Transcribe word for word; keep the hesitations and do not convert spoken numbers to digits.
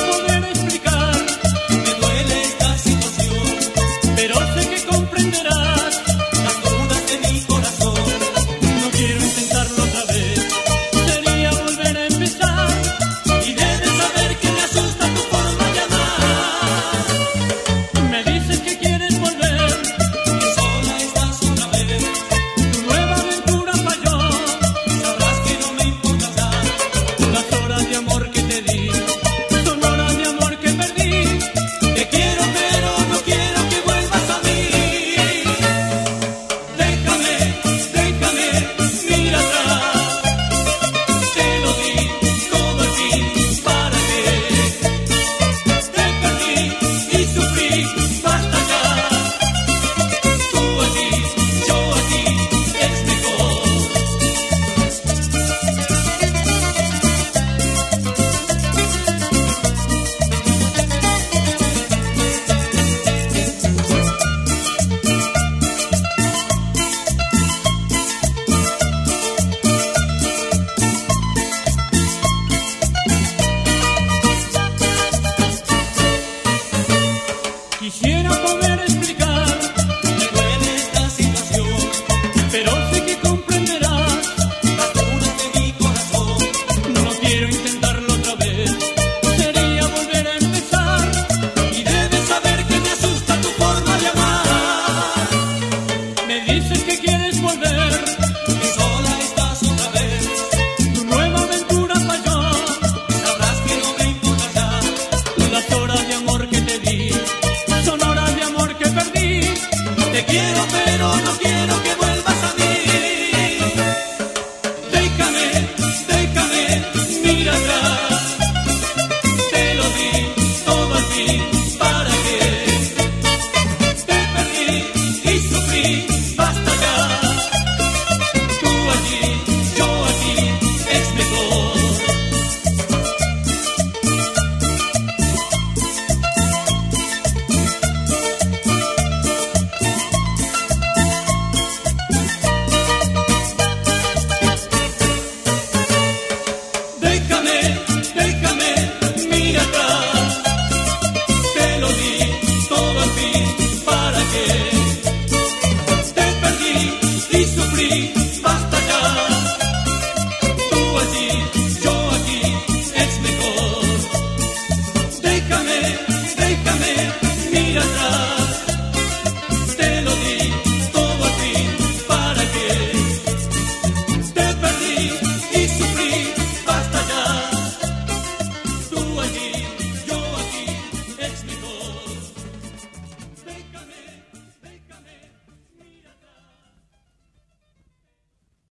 poder explicar, me duele esta situación, pero sé que comprenderás las dudas de mi corazón. No quiero intentarlo otra vez, sería volver a empezar, y debes saber que me asusta tu forma de amar. Me dices que quieres volver, que sola estás otra vez, tu nueva aventura falló, sabrás que no me importa nada. Las horas de amor que te di son horas de amor que perdí. Te quiero pero no quiero que vuelvas a mí. Déjame, déjame, mira atrás. Te lo di todo a ti, ¿para qué? Te perdí y sufrí, basta ya. Tú aquí, yo aquí, es mejor. Quisiera poder explicar, me duele esta situación, pero sé que comprenderás las dudas de mi corazón. No quiero intentarlo otra vez, sería volver a empezar, y debes saber que me asusta tu forma de amar. Me dices que quieres volver, que sola estás otra vez, tu nueva aventura falló, sabrás que no me importa ya. Las horas de amor que te di son horas de amor que perdí. Te quiero pero no quiero que vuelvas a mí. Déjame, déjame, mira atrás. Te lo di todo a ti.